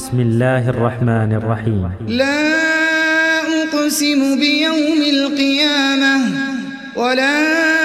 بسم الله الرحمن الرحيم. لا أقسم بيوم القيامة ولا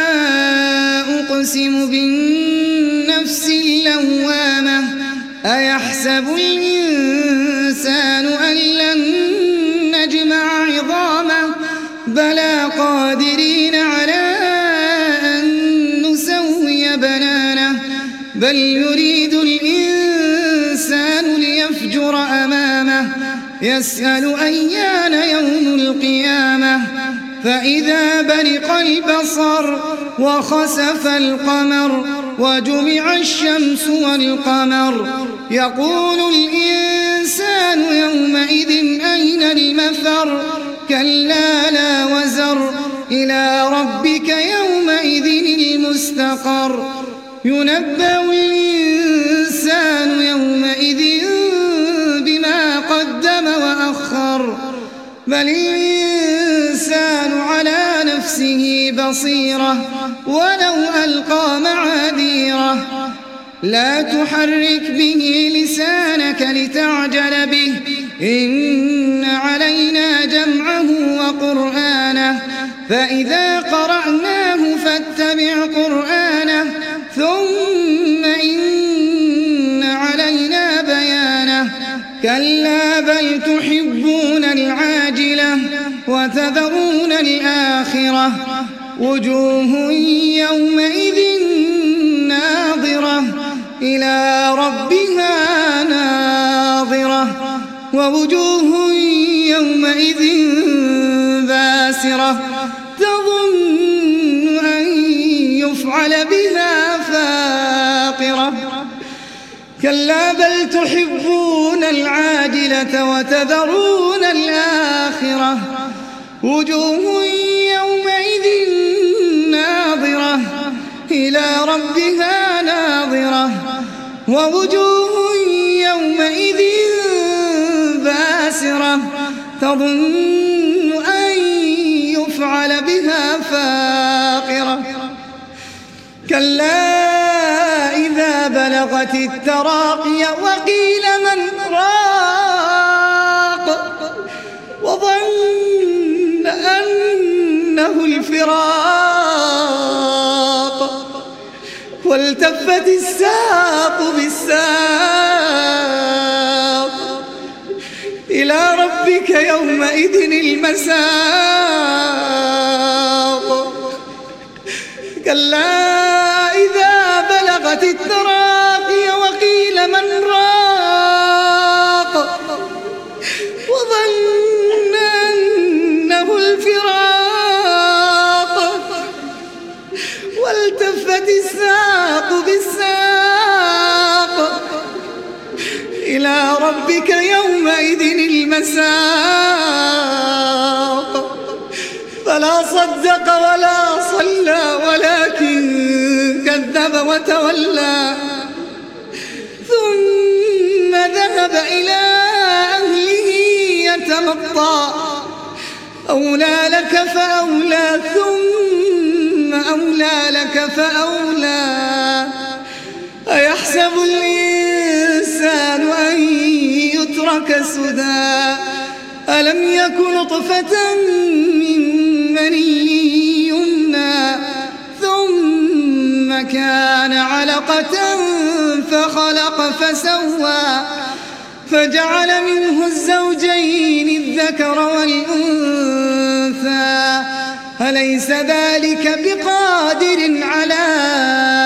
أقسم بالنفس اللوامة أيحسب الإنسان أن لن نجمع عظامه بلى قادرين على أن نسوي بنانه بل يريد الإنسان ليفجر أمامه يسأل أيان يوم القيامة فإذا برق البصر وخسف القمر وجمع الشمس والقمر يقول الإنسان يومئذ أين المفر كلا لا وزر إلى ربك يومئذ المستقر ينبأ الإنسان يومئذ بما قدم وأخر بل الإنسان على نفسه بصيرة ولو ألقى معاذيره لا تحرك به لسانك لتعجل به إن علينا جمعه وقرآنه فإذا قرأناه فاتبع قرآنه ثم إن علينا بيانه كلا بل تحبون العاجلة وتذرون الآخرة وجوه يومئذ ناظرة إلى ربها ناظرة ووجوه يومئذ باسرة تظن أن يفعل بها فاقرة كلا بل تحبون العاجلة وتذرون الآخرة وجوه يومئذ ناظرة إلى ربها ناظرة ووجوه يومئذ باسرة تظن أن يفعل بها فاقرة كلا إذا بلغت التراقي وقيل من راق وظن أنه الفراق والتفت الساق بالساق إلى ربك يومئذ المساق كلا إذا بلغت التراقي وقيل من راق وظن أنه الفراق والتفت الساق بالساق إلى ربك يومئذ المساق فلا صدق ولا صلى ولكن كذب وتولى ثم ذهب إلى أهله يتمطى أولى لك فأولى ثم أولى لك فأولى أيحسب الإنسان أن يترك سدى ألم يك نطفة من مني يمنى ثم كان علقة فخلق فسوى فجعل منه الزوجين الذكر والأنثى أليس ذلك بقادر على